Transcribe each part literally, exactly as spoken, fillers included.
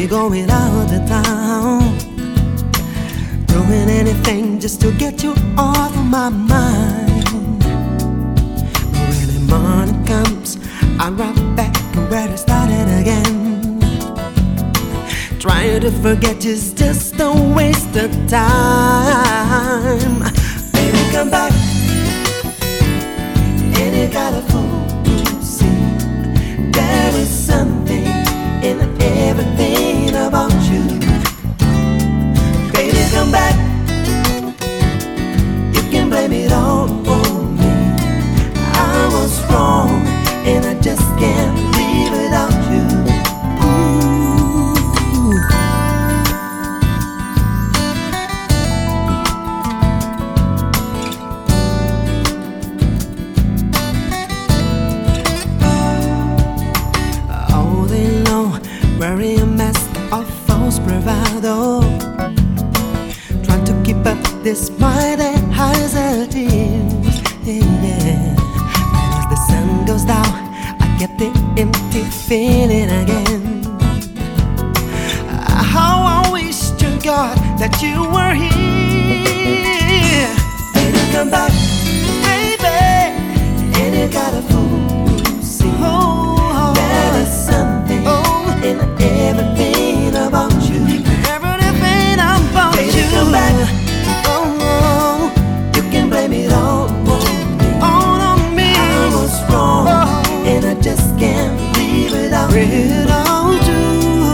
me going out of town, doing anything just to get you off of my mind. But when the morning comes, I drop back where I started again. Trying to forget is just a waste of time. Baby, come back, and you gotta fool to see there is something in everything about you. Baby, come back, you can blame it all on me. I was wrong, and I just can't live without you. Oh, they know we're a mess of false bravado, trying to keep up this mighty high as it is. Yeah. But as the sun goes down, I get the empty feeling again. Uh, how I wish to God that you were here. Baby, come back, baby, and you gotta fool to see. Oh, there is something oh, in everything about you. Everything about baby, you. Come back. Oh, oh, you can blame it all on me. All on me. I was wrong, oh, and I just can't live without without you.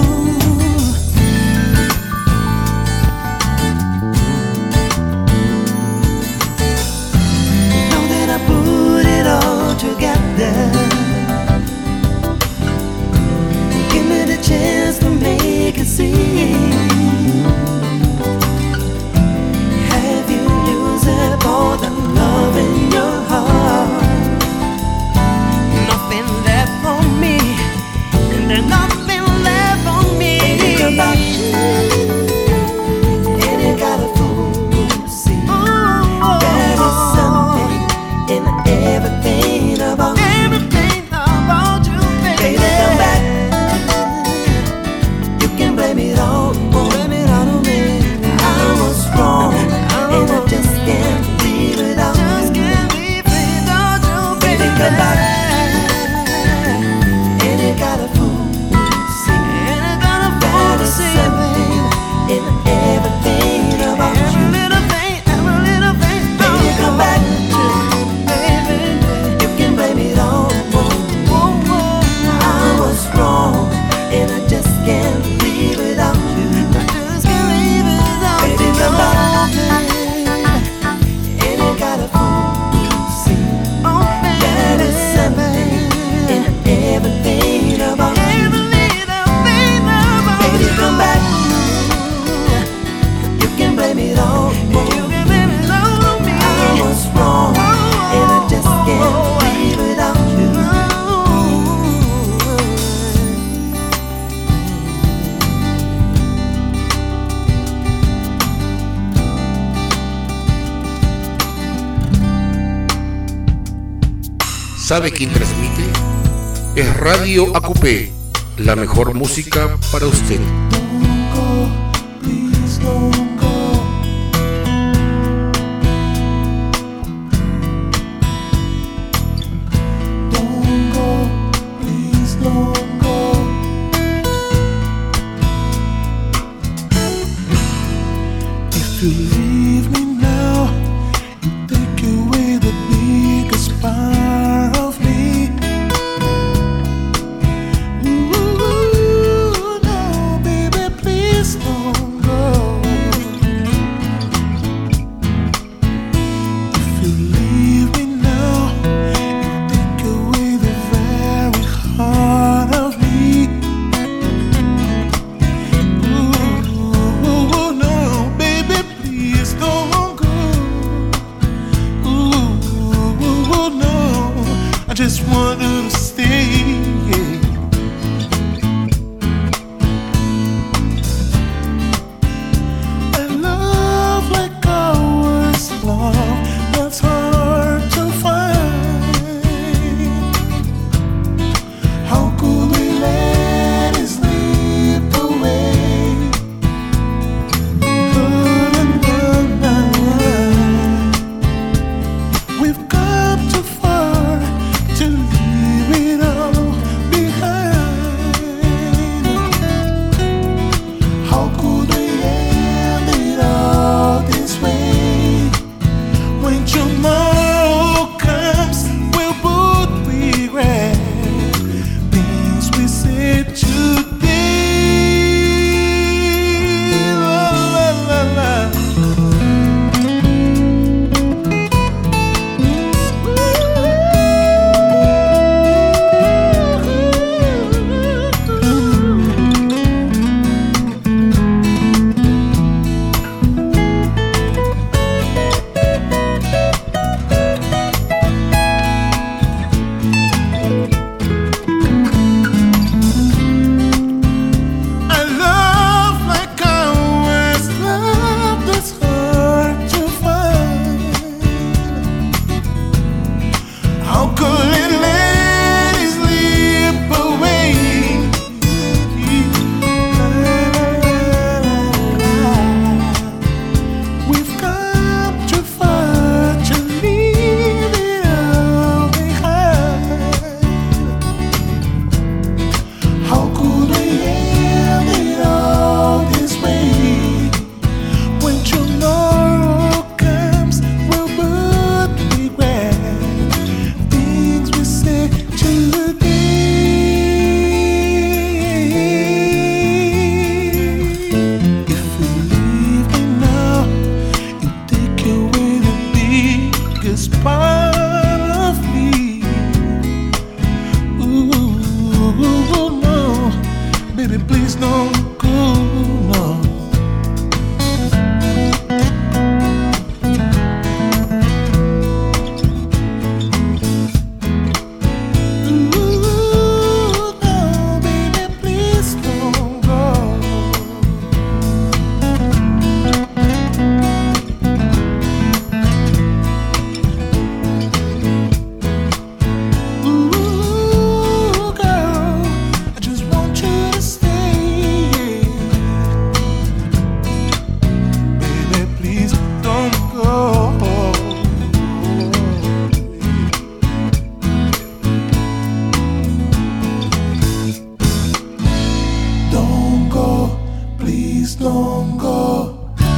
Know that I put it all together. Give me the chance to make it see. Have you used up all the love in your heart? Nothing left for me, and there's nothing left for me. Baby, come back, and you gotta fool to see. There is something in everything about you. Everything about you, baby. Baby, come back. You can blame it all on it all on me. I was wrong, and I just can't live without you. Just can't live without you, baby. Come back, and you gotta fool to see. And I gotta fool to see something in everything about you. Every little thing, every little thing. Baby, come back, baby. You can blame it all on me. I was wrong, and I just can't live without you. I just can't live without you. Baby, come back, and you gotta fool to see. There is something in everything about you. Baby, come back, you can blame it all on me. I was wrong, and I just can't live without you. ¿Sabe quién transmite? Es Radio A Q P, la mejor música para usted. Don't go, please don't go. Don't go, please don't go. If you leave me now, you take away the biggest part of me. Ooh, no, baby, please don't go. If you leave me now, you take away the very heart of me. Ooh, no, baby, please don't go. won't go.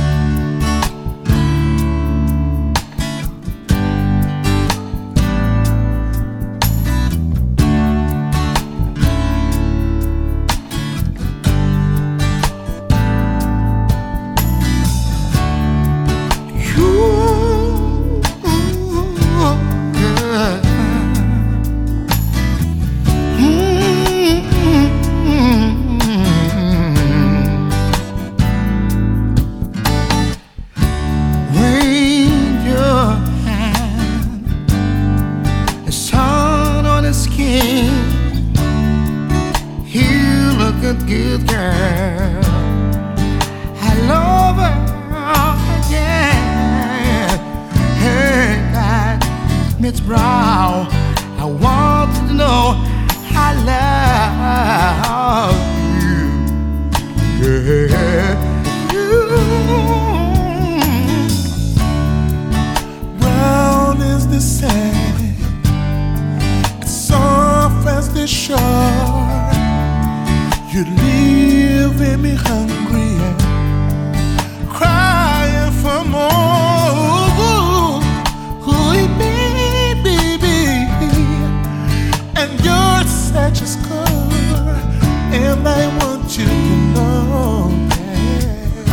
Good girl, I love her, yeah. Hey, that Miss Brown, I want you to know I love you, yeah. You. Brown is the sand, it's soft as the shore. You leave me hungry and crying for more. Ooh, baby, baby, and you're such a score, and I want you to know that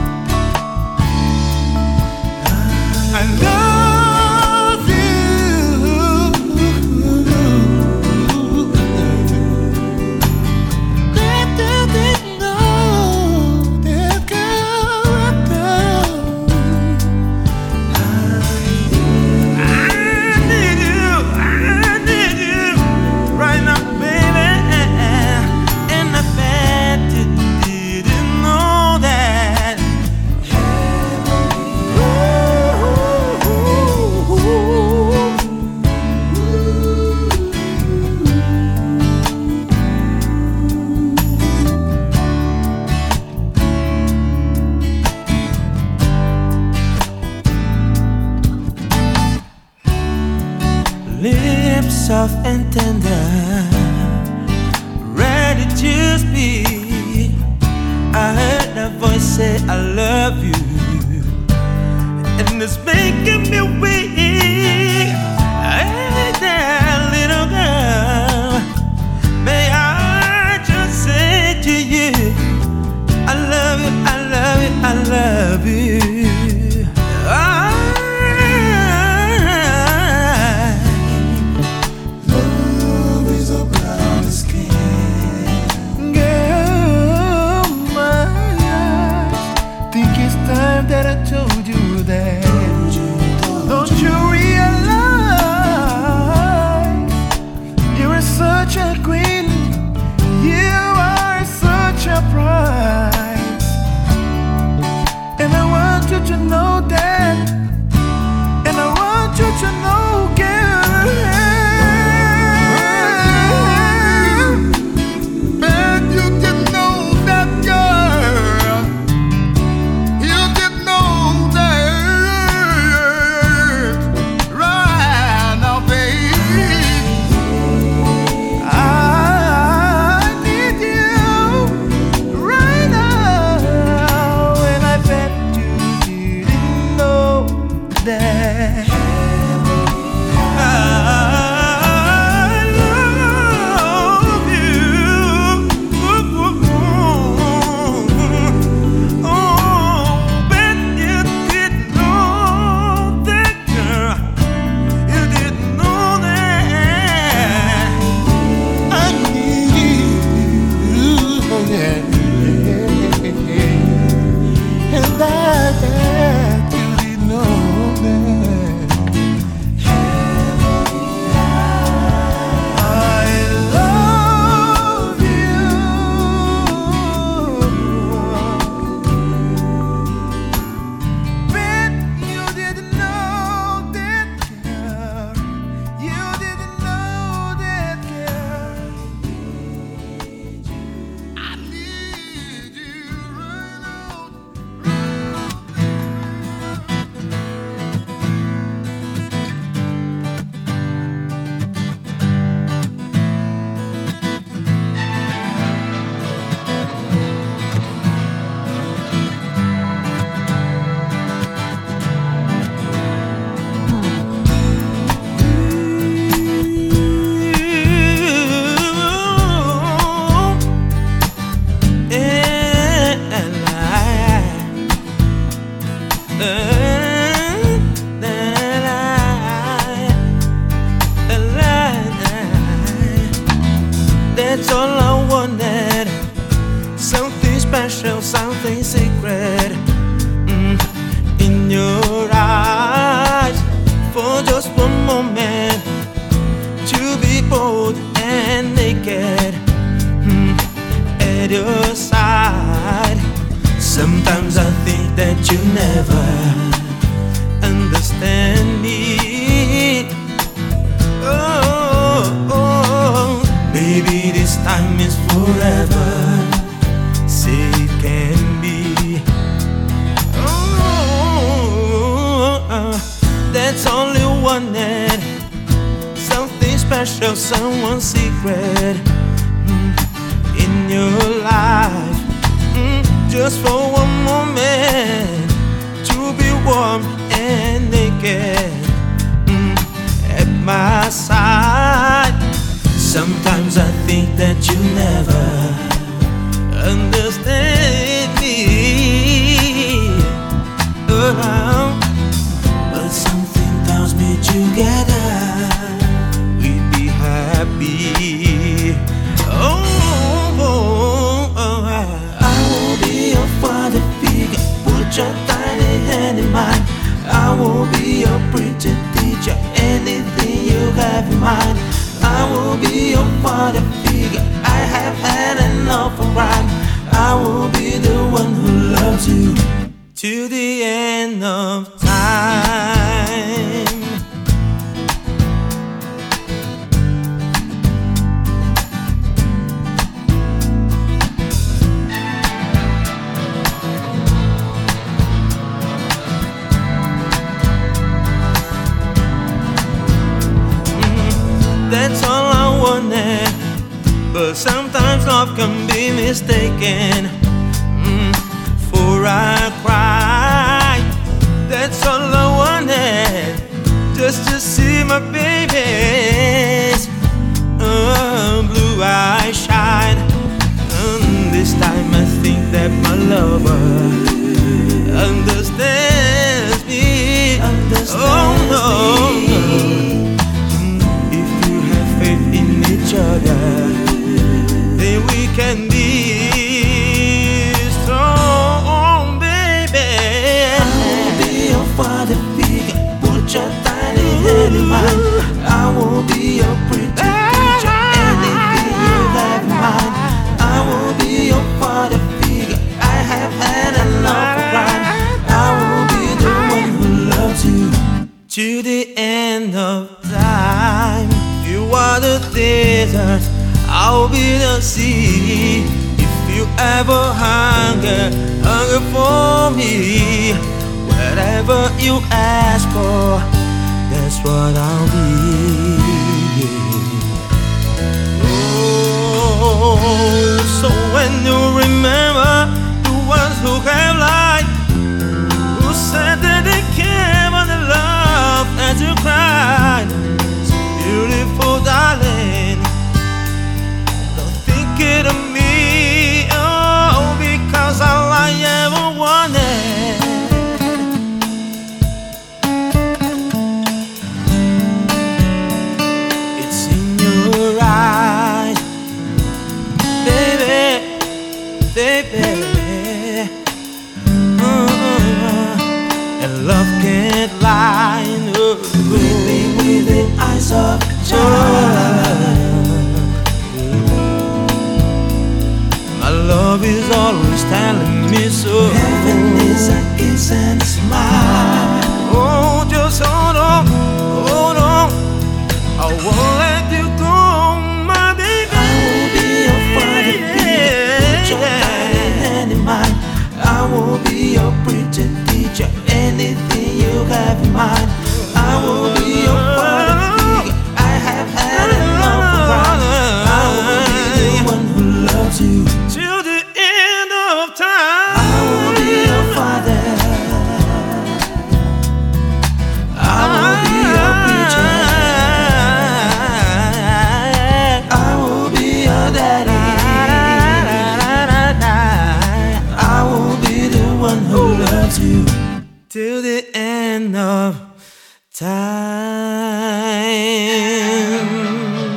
I love. Lips soft and tender, ready to speak. I heard that voice say I love you, and it's making me weak. Hey there, little girl, may I just say to you, I love you, I love you, I love you. I that I told you that. Don't you realize you are such a queen, you are such a prize, and I want you to know that, and I want you to know, girl. And you didn't know that, girl. You didn't know that. That's all I wanted. Something special, something secret mm, in your eyes. For just one moment, to be bold and naked mm, at your side. Sometimes I think that you never understand me. Oh, oh, maybe this time is forever. Say it can be. Oh, that's only wanted. Something special, someone secret mm, in your life. Mm, just for one moment, to be warm and naked mm, at my side. Sometimes I think that you never understand me. Oh, but something tells me together we'd be happy. Oh, oh, oh, I will be your father figure. Put your tiny hand in mine. I will be your preacher, teacher. Anything you have in mind. I will be your father figure. I have had enough of rhyme. I will be the one who loves you to the end of time. That's all I wanted. But sometimes love can be mistaken mm, for a cry. That's all I wanted, just to see my baby's uh, blue eyes shine. And this time I think that my lover understands me. Understands oh no, no. In each other, then we can be strong, baby. I will be your father figure. Put your tiny hand in mine. I will be your preacher, teacher. Anything you have in mind. I will be your father figure. I have had enough of rhyme. I will be the one who loves you to the end of time. You are the desert, I'll be the sea. If you ever hunger, hunger for me. Whatever you ask for, that's what I'll be. Oh, so when you remember the ones who have lied, who said that they care about the love that you cried. Beautiful darling, don't think it of me, oh, because all I ever wanted it's in your eyes, baby, baby. Uh, and love can't lie, no. Really, with the eyes of my love is always telling me so. Heaven is a kiss and a smile. Oh, just hold on, hold on. I won't let you go, my baby. I will be your father figure. Put your tiny hand in mine. I will be your preacher, teacher. Anything you have in mind. I will be your father figure. I have had enough of rhyme. I will be the one who loves you till the end of time. I will be your father. I will be your preacher. I will be your daddy. I will be the one who loves you till the end of time.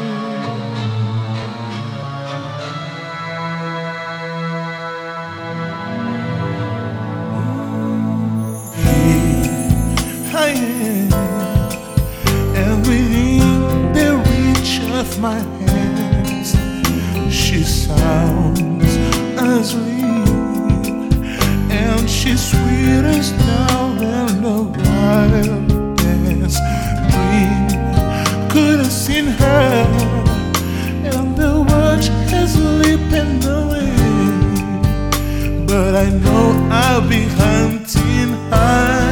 I am, and within the reach of my hands, she sounds asleep, and she's sweet as now and the wildest dream. Could have seen her, and the watch is slipping away, but I know I'll be hunting high.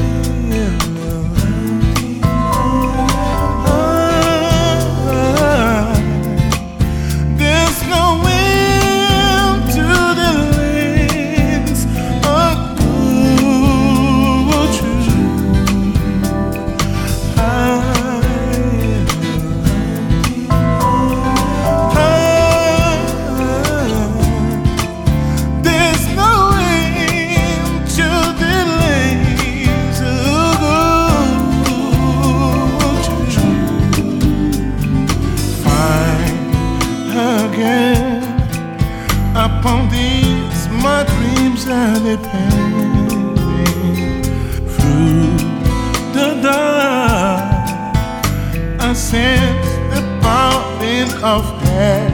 Upon these my dreams are depending through the dark. I sense the pounding of her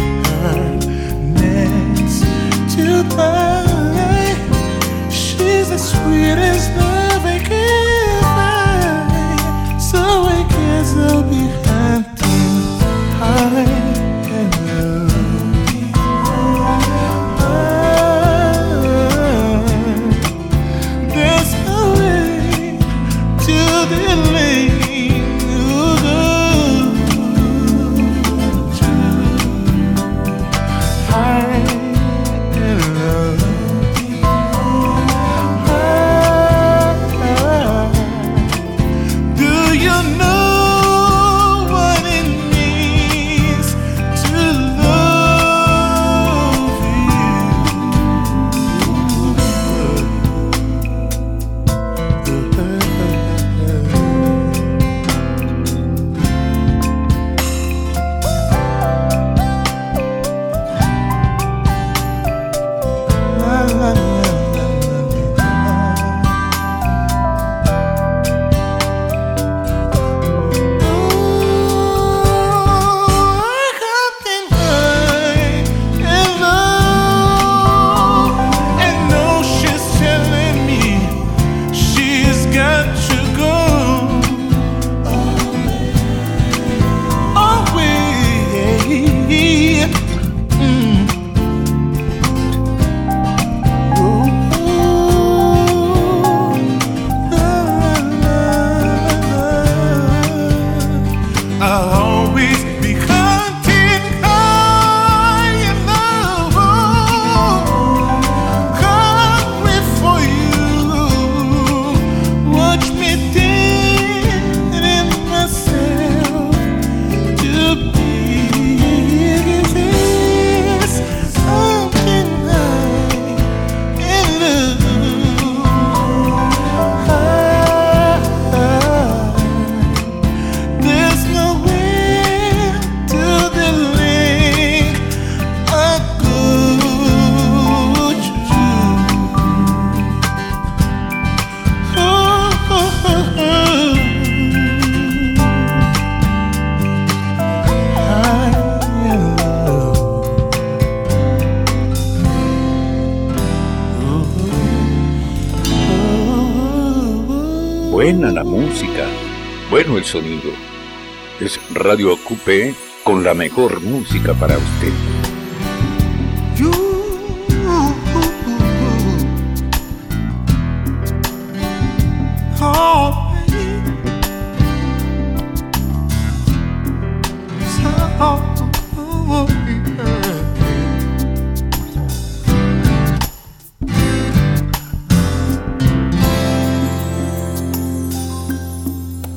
next to mine. She's the sweetest love I can find, so I guess I'll be hunting high. Buena la música, bueno el sonido. Es Radio Acupé con la mejor música para usted. You, oh,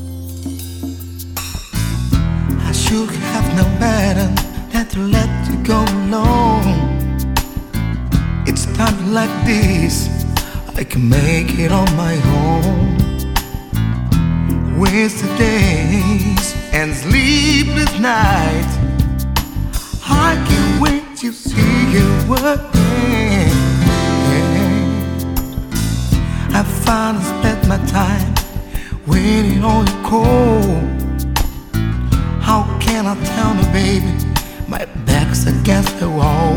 should have known better than to let you go. make it on my own. Wasted days and sleepless nights. I can't wait to see you again. I finally spent my time waiting on your call. How can I tell me, baby, my back's against the wall?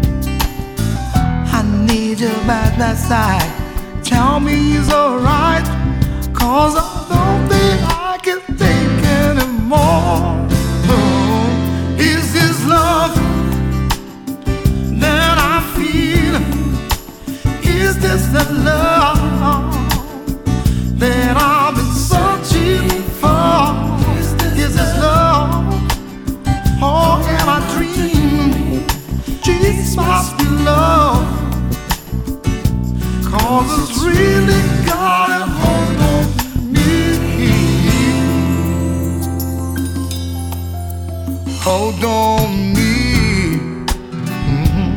I need you by my side. Tell me it's alright, 'cause I don't think I can take anymore. Oh, is this love that I feel? Is this the love that I've been searching for? Is this love, or am I dreaming? Jesus must be love, 'cause it's really got a hold on me. Hold on me. Mm-hmm.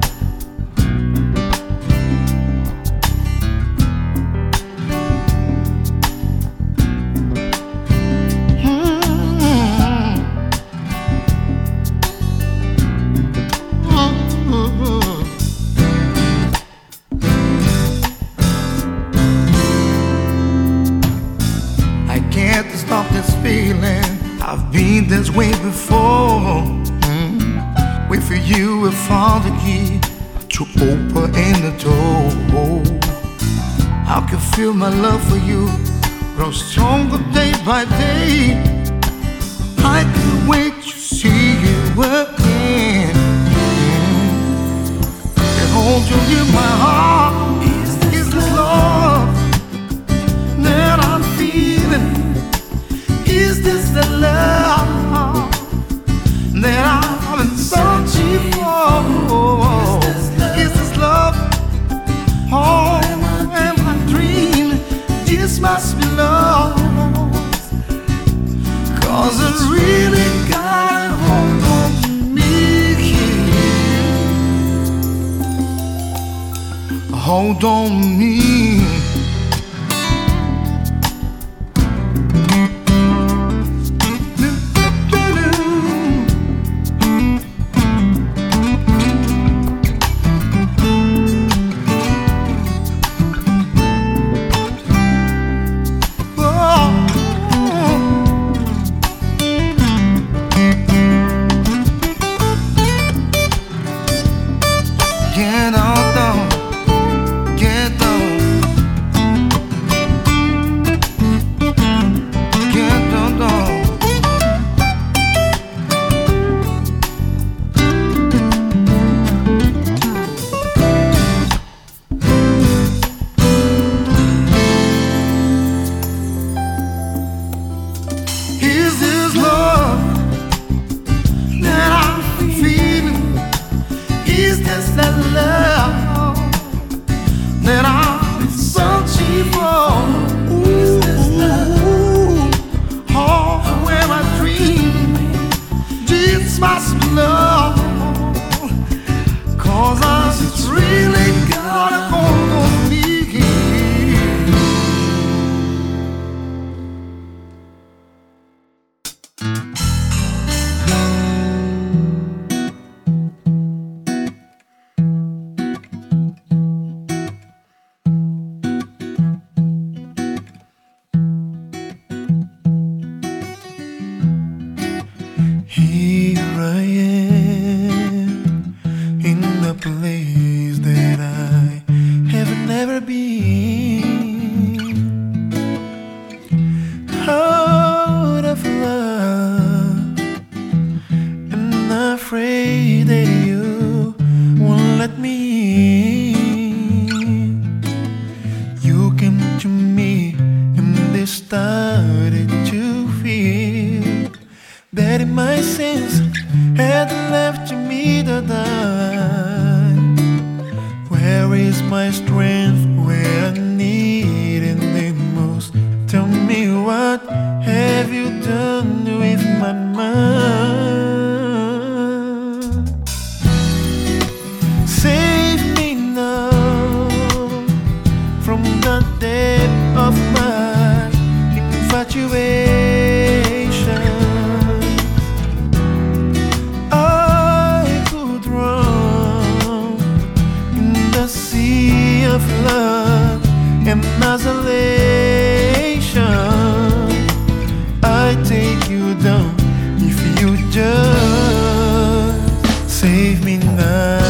Stop this feeling. I've been this way before. Mm. Wait for you, I found the key to open the door. I can feel my love for you grow stronger day by day. I can't wait to see you again. Mm. To hold you in my heart. Is this love that I'm feeling? Is this the love that I've been searching for? Is this love, or am I dreaming? This must be love, 'cause it really got a hold on me. Hold on me. Get on down, get down. From the depth of my infatuation. I could drown in the sea of love and isolation. I take you down if you just save me now.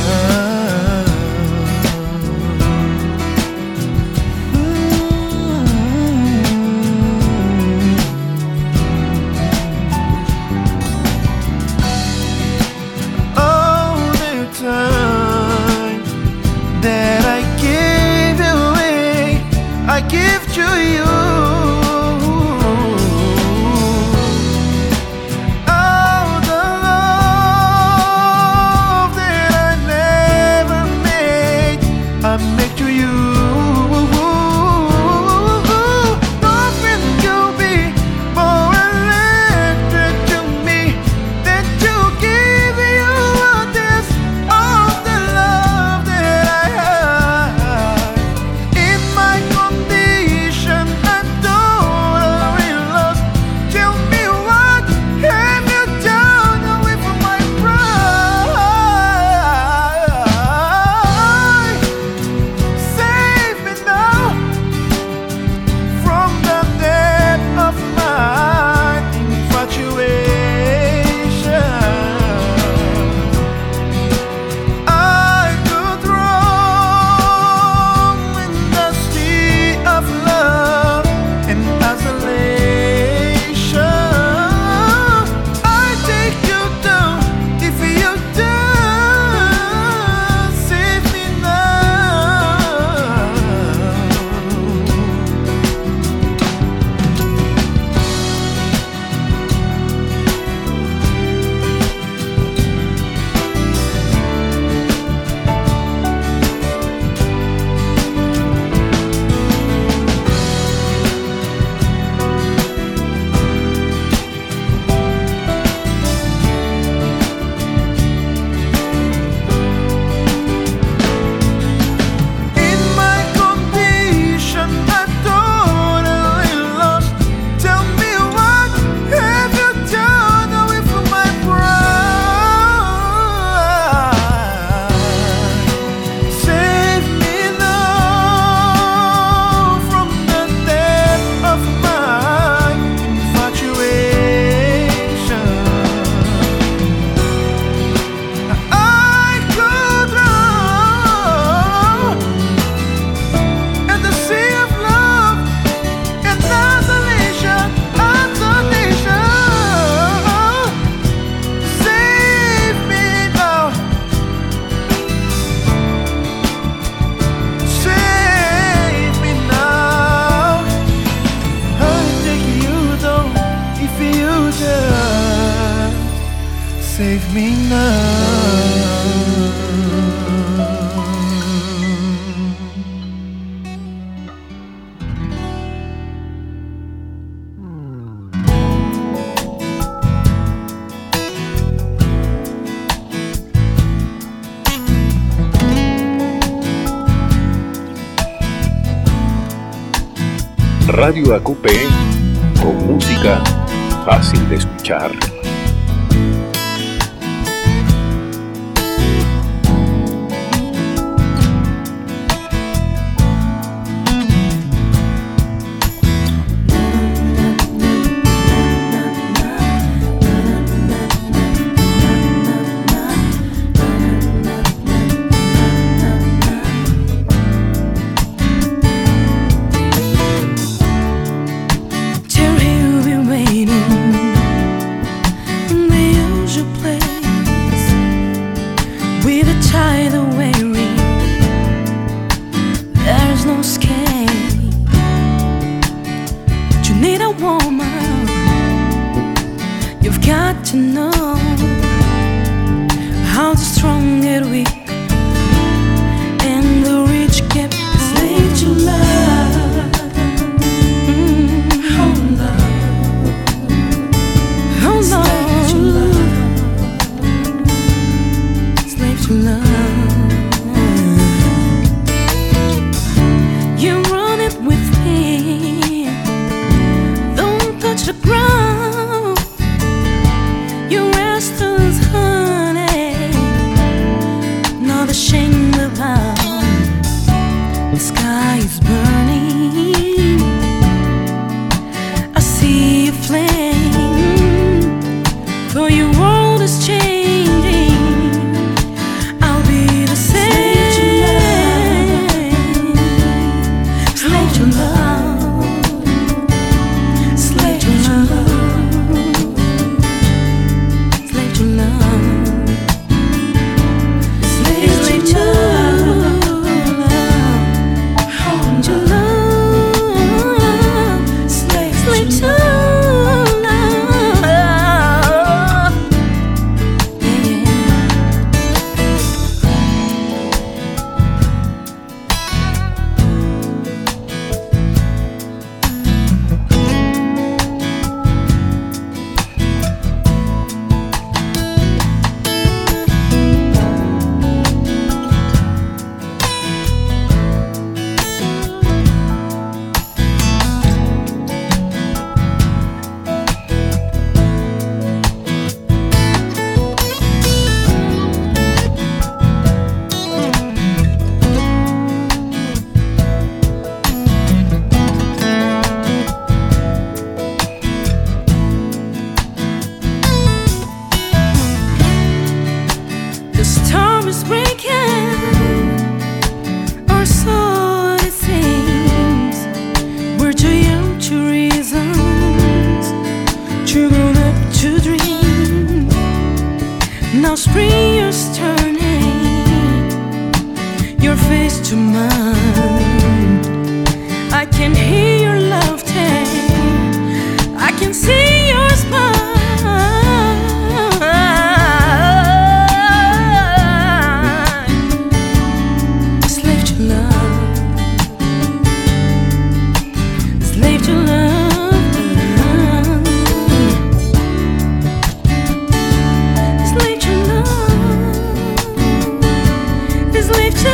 I give to you all the love that I never made. I make to you. Nothing could be more electric to me than to give you a taste of the love that I have. In my condition, I'm totally lost. Tell me what have you done with my pride? Save me now from the depth of my infatuation. I could drown in the sea of love and isolation. I take you down if you just save me now. In my condition, I'm totally lost. Tell me what have you done with my pride? Save me now from the depth of my infatuation. I could drown in the sea of love and isolation, isolation. Save me now, save me now. I'll take you down if you just save me now. Radio A Q P con música fácil de escuchar. Till you've been waiting I can hear your laughter, I can see your smile. Slave to love, slave to love, slave to love, slave to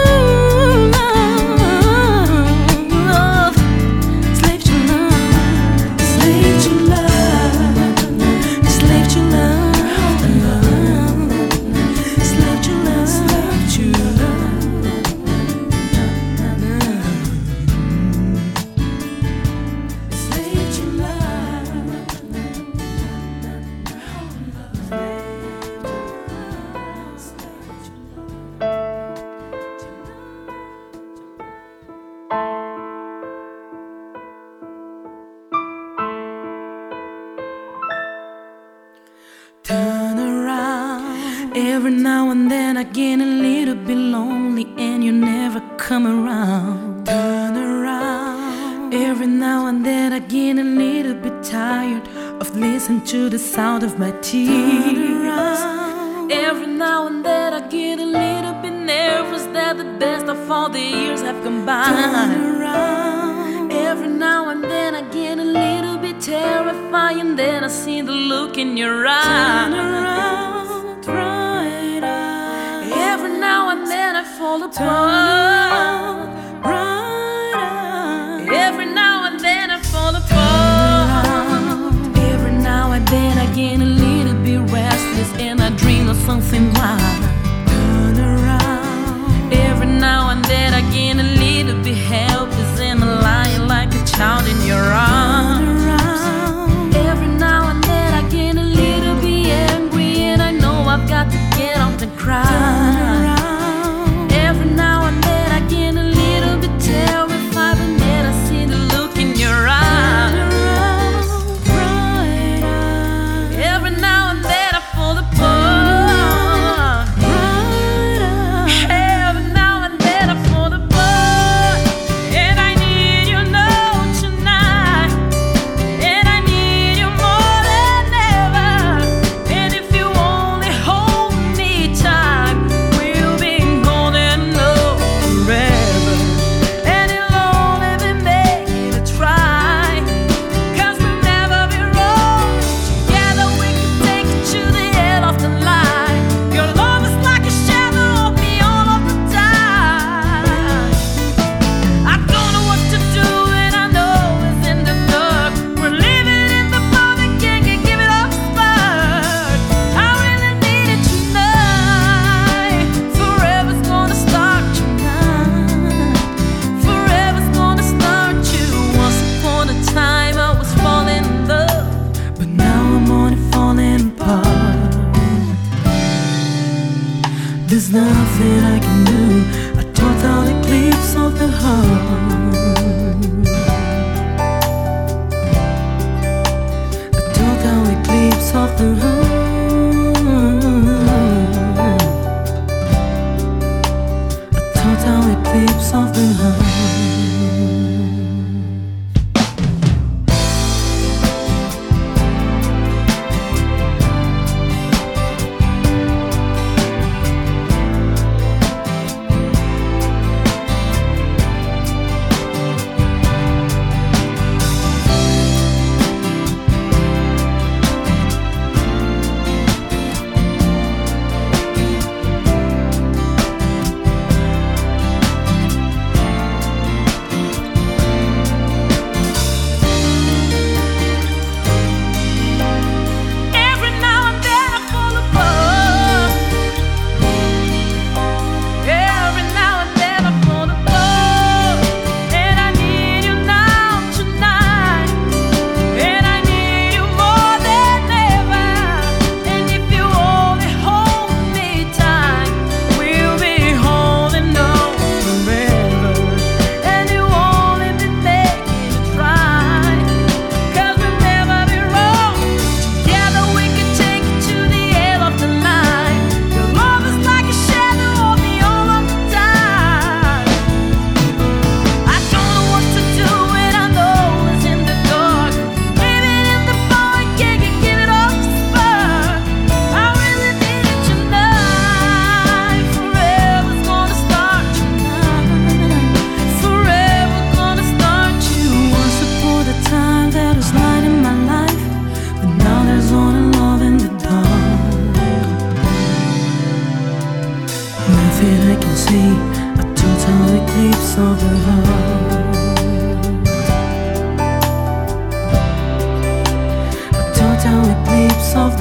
turn around. Every now and then I get a little bit lonely and you never come around. Turn around. Every now and then I get a little bit tired of listening to the sound of my tears. Turn around. Every now and then I get a little bit nervous that the best of all the years have come by. Turn around. Every now and then I get a little bit terrifying, then I see the look in your eyes. Turn around, right eye. Every now and then I fall apart. Turn around, right eye. Every now and then I fall apart. Every now and then I get a little bit restless and I dream of something wild. Turn around. Every now and then I get a little bit helpless and I'm lying like a child in your arms. Every now and then I get a little bit angry and I know I've got to get off and cry. Every now and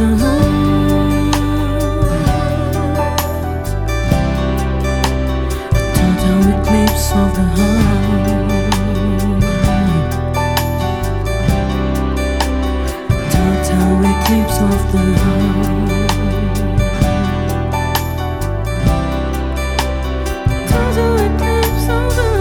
the heart. A total eclipse of the heart. A total eclipse of the heart. Total eclipse of the heart.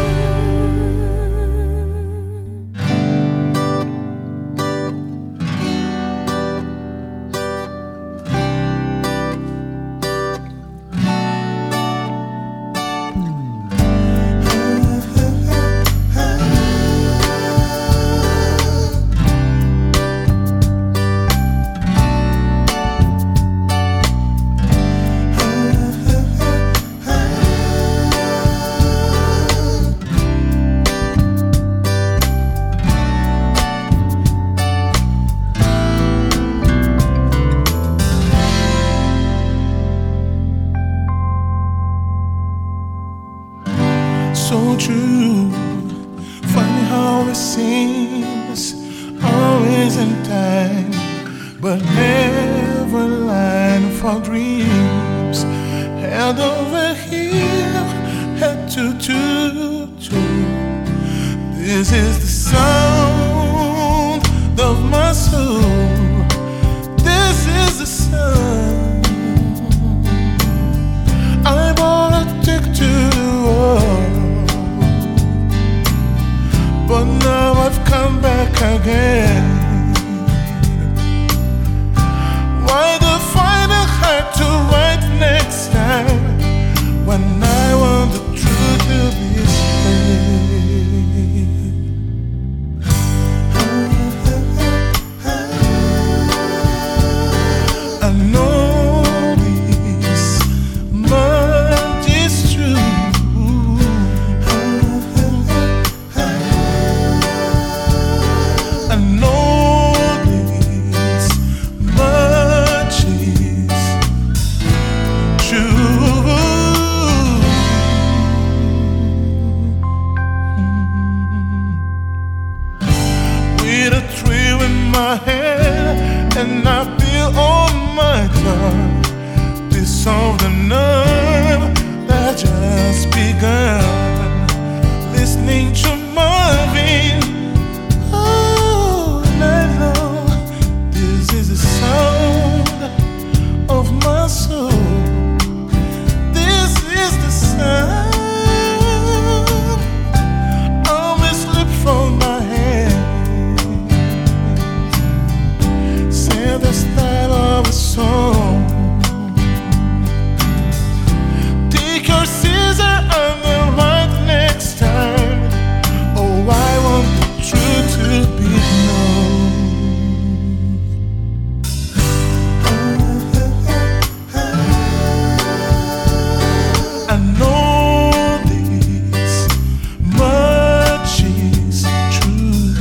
So true, funny how it seems, always in time, but never line for dreams. Head over here, head to two, two. This is the sound of my soul. This is the sound. I bought a ticket to the world, but now I've come back again. Why the final hard to write next time when I want the truth to be said? I know this much is true. I know this much is true. With a thrill in my head and I feel on my tongue, this of the nerve that just begun. Listening to Marvin all night long. This is the sound of my soul. This is the sound. Always slip from my hand. Say the style of a song. Take your scissor and then write next time. Oh, I want the truth to be known. I know this much is true.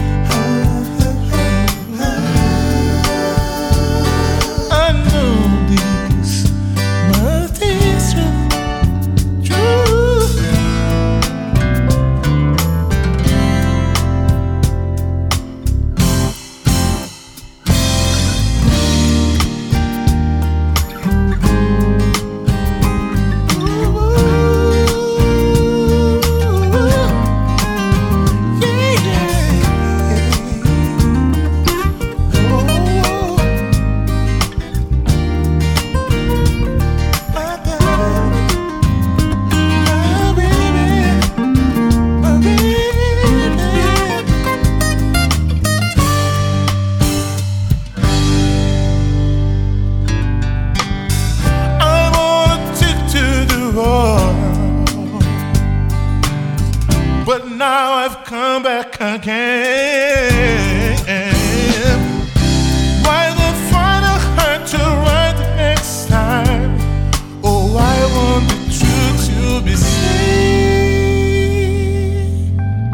I know this much is true. True. I wanna take to the world, but now I've come back again. Why the final hurt to write next time? Oh, I want the truth to be seen.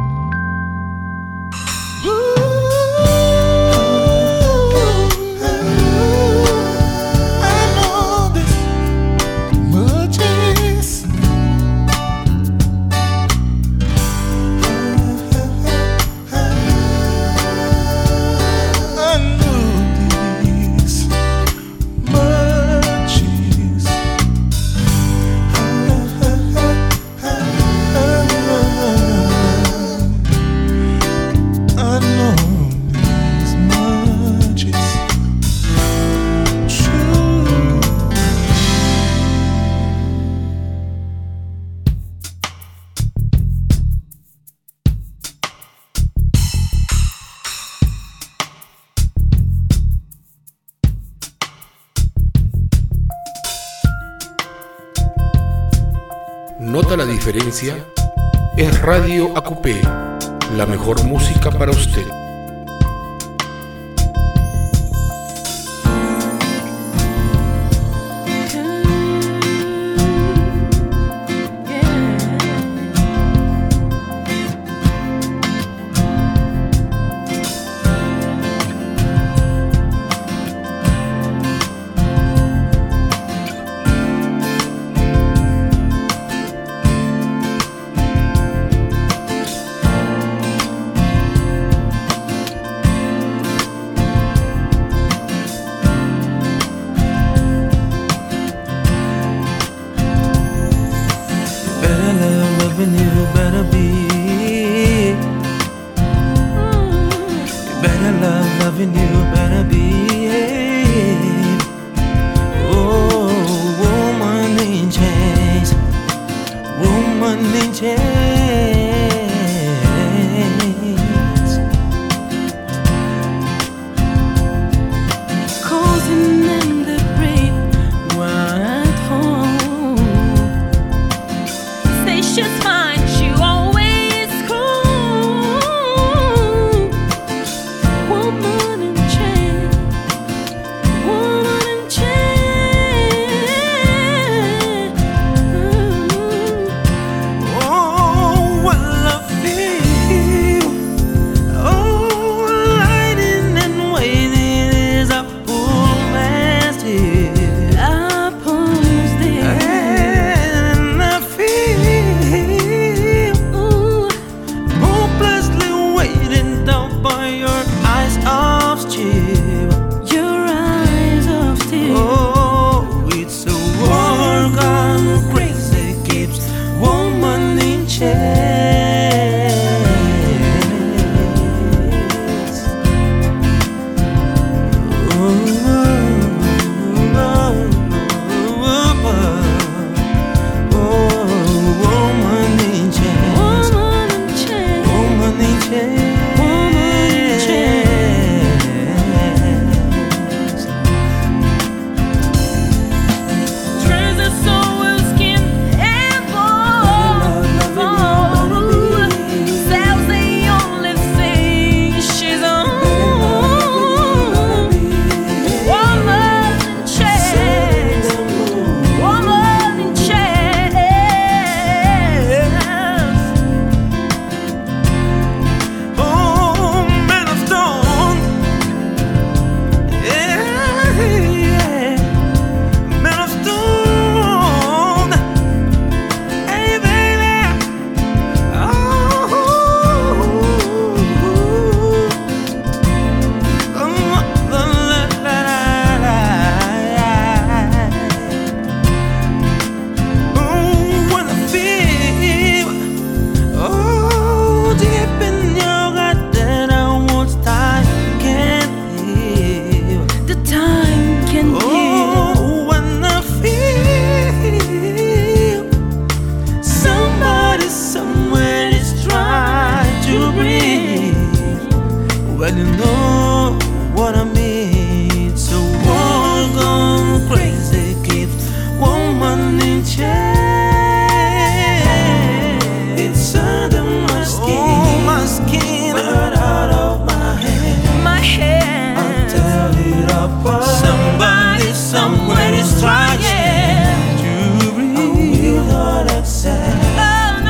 Ooh, I know this much is. ¿Nota la diferencia? Es Radio A Q P, la mejor música para usted.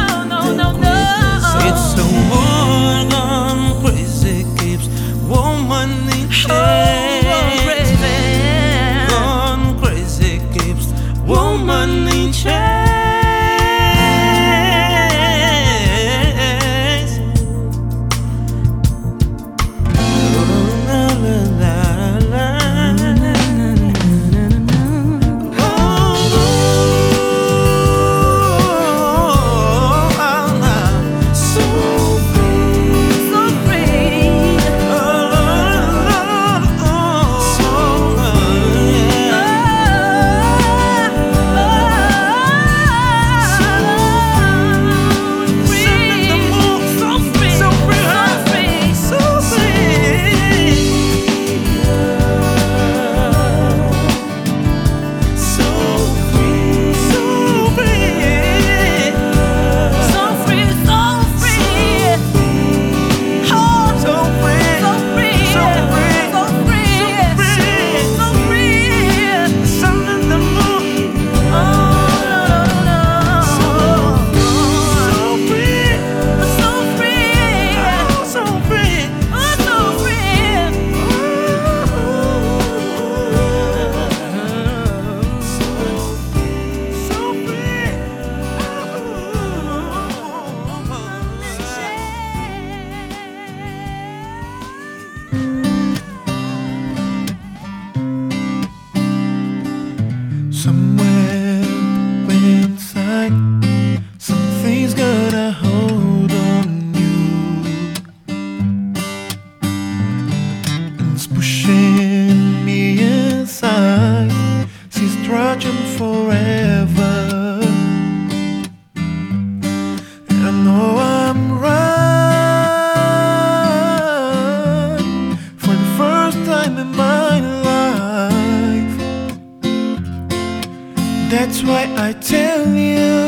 Woman Somewhere inside, something's got a hold on you, and it's pushing me inside. She's trudging forever, and I know I'm right for the first time in my life. That's why I tell you,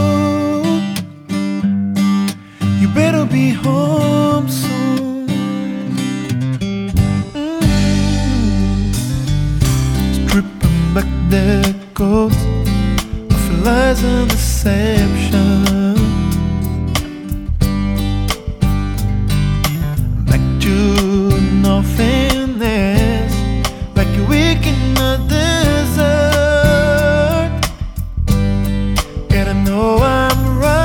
you better be home soon. Mm. Stripping back the coat of lies and deception, back to nothingness, like a week in a desert. And I know I'm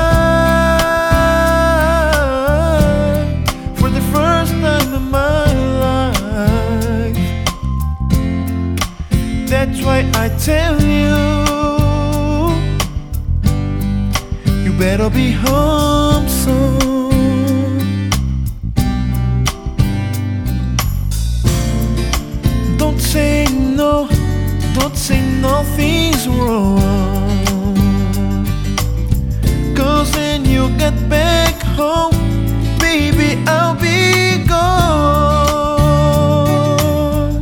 right for the first time in my life. That's why I tell you, you better be home soon. Don't say no, don't say nothing's wrong, 'cause when you get back home, baby, I'll be gone.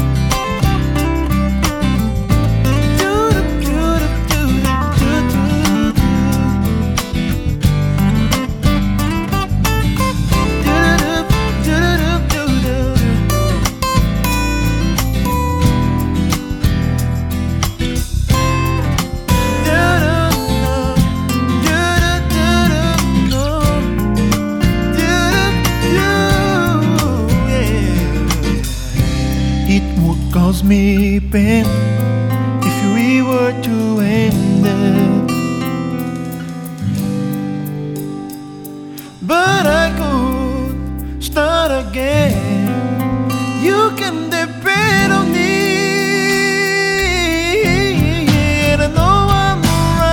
It would cause me pain if we were to end it, but I could start again. You can depend on me, and I know I'm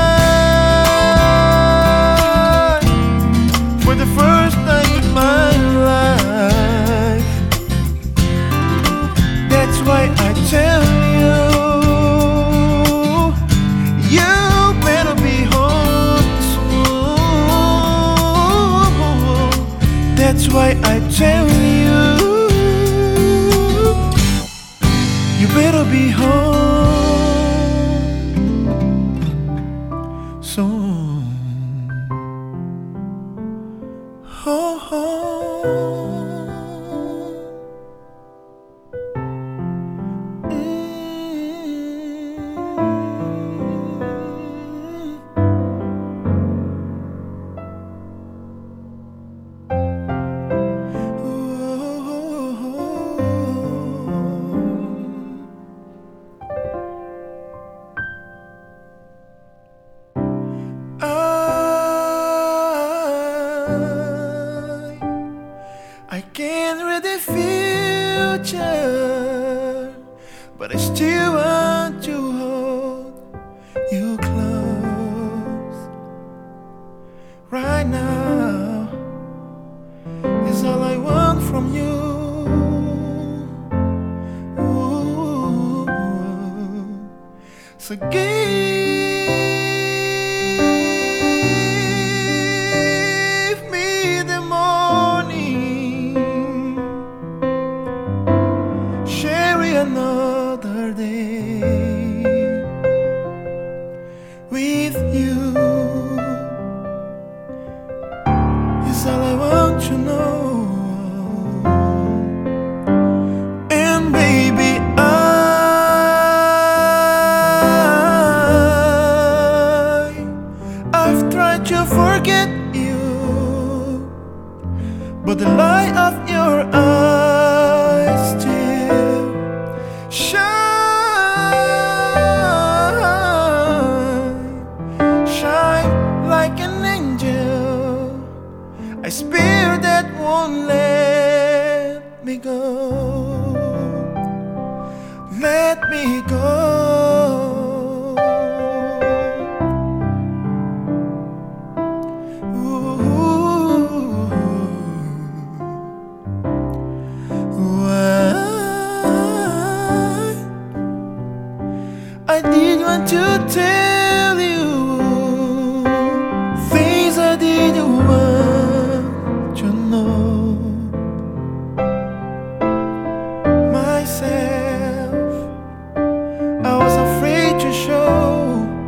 right for the first time in my life. That's why I tell you, you better be home soon. That's why I tell you, you better be home soon. Oh, oh. I can't read the future, but I still want to hold you close. Right now is all I want from you. Ooh. So give another day with you is all I want to know. And baby, I I've tried to forget you, but the light of your eyes still shine, shine like an angel. A spirit that won't let me go, let me go. want to tell you things I didn't want you to know. Myself, I was afraid to show.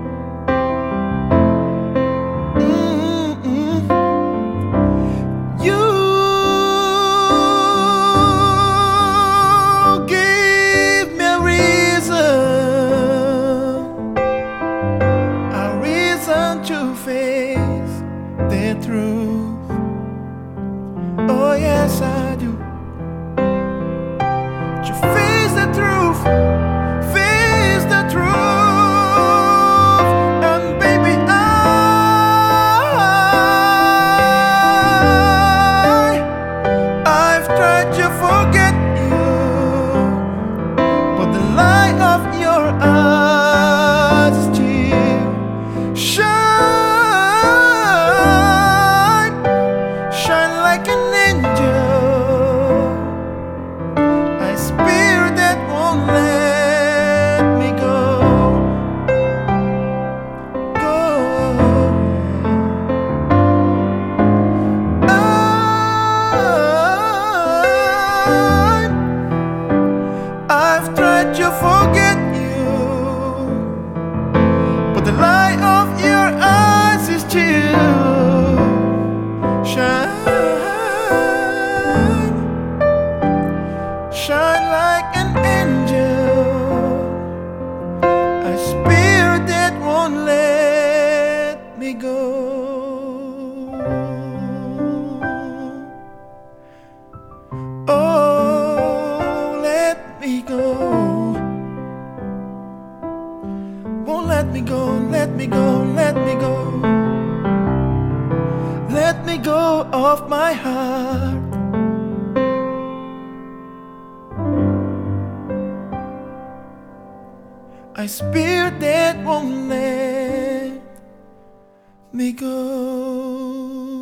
A spirit that won't let me go.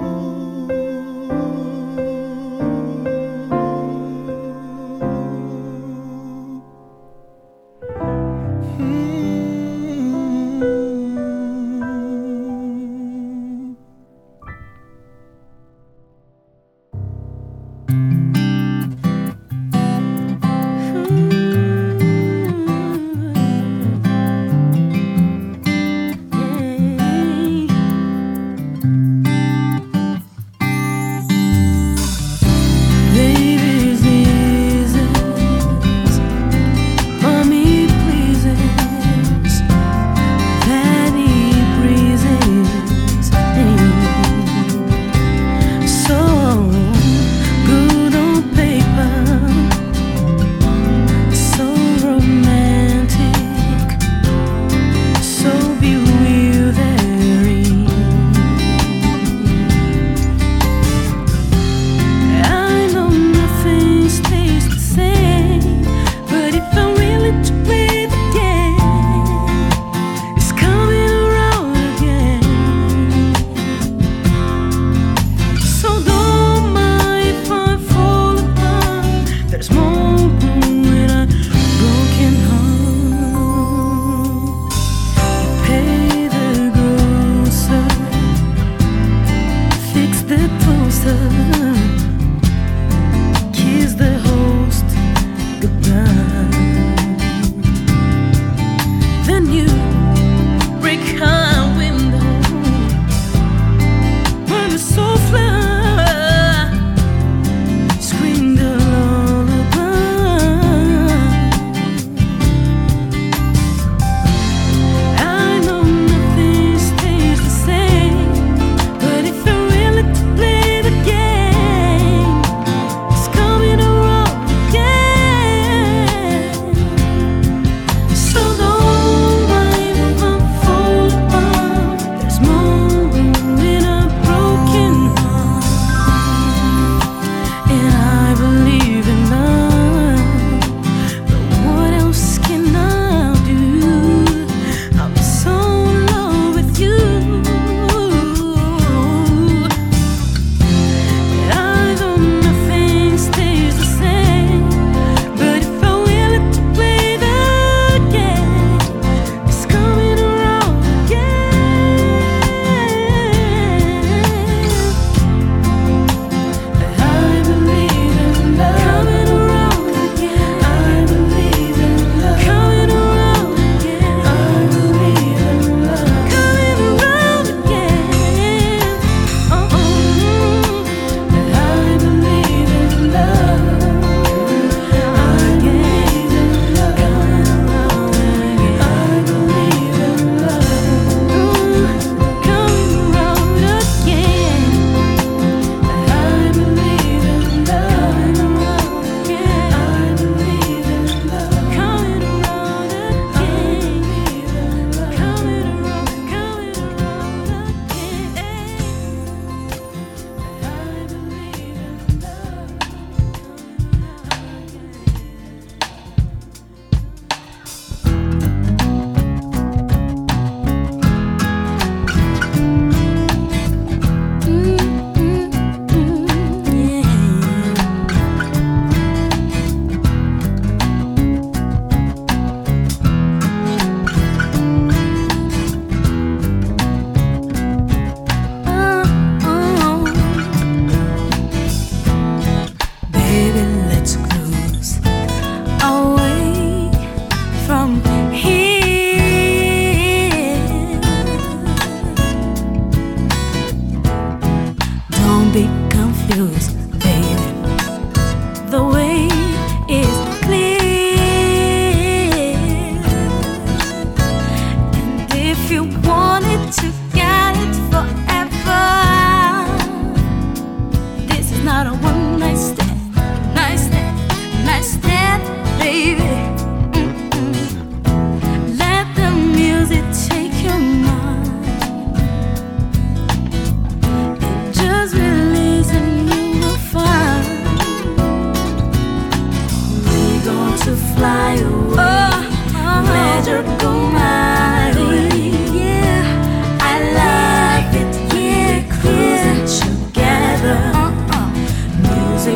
Mm.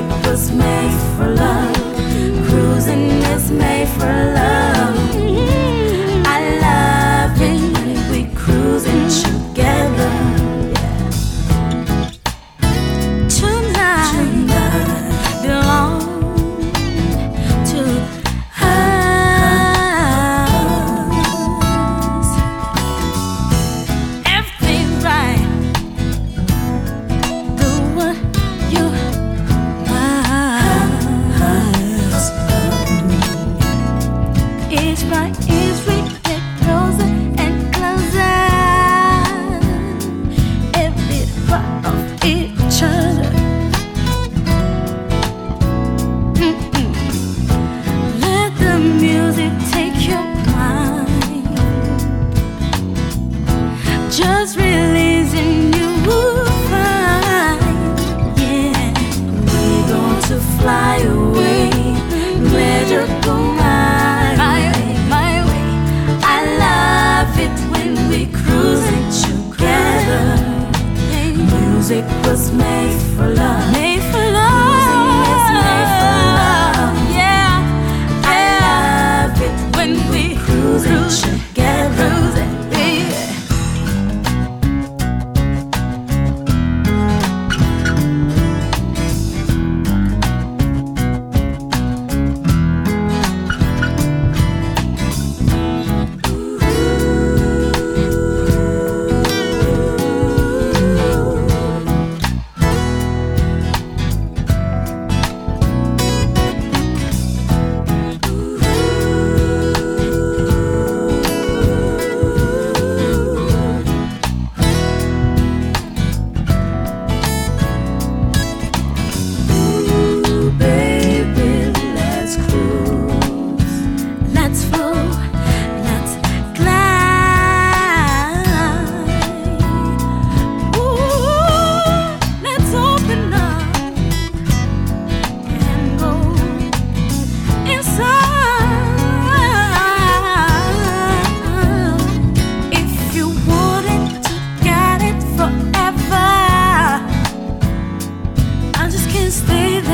Music was made for love. Cruising is made for love. I love it when we cruising together. Tonight, Tonight belong to us. Everything's right. Do what you must. Each by each we get closer and closer. Every part of each other. Mm-mm. Let the music take your mind. Just releasing you will find. Yeah, we're going to fly away. Let you go my way, my way. I love it when we cruising together. Music was made for love. Made for love. Music is made for love. Yeah, I love it when we cruising together. Cruising, yeah. Ooh, baby, let's cruise. Let's flow. Let's glide. Ooh, let's open up and go inside. If you want it to get it forever, I just can't stay there.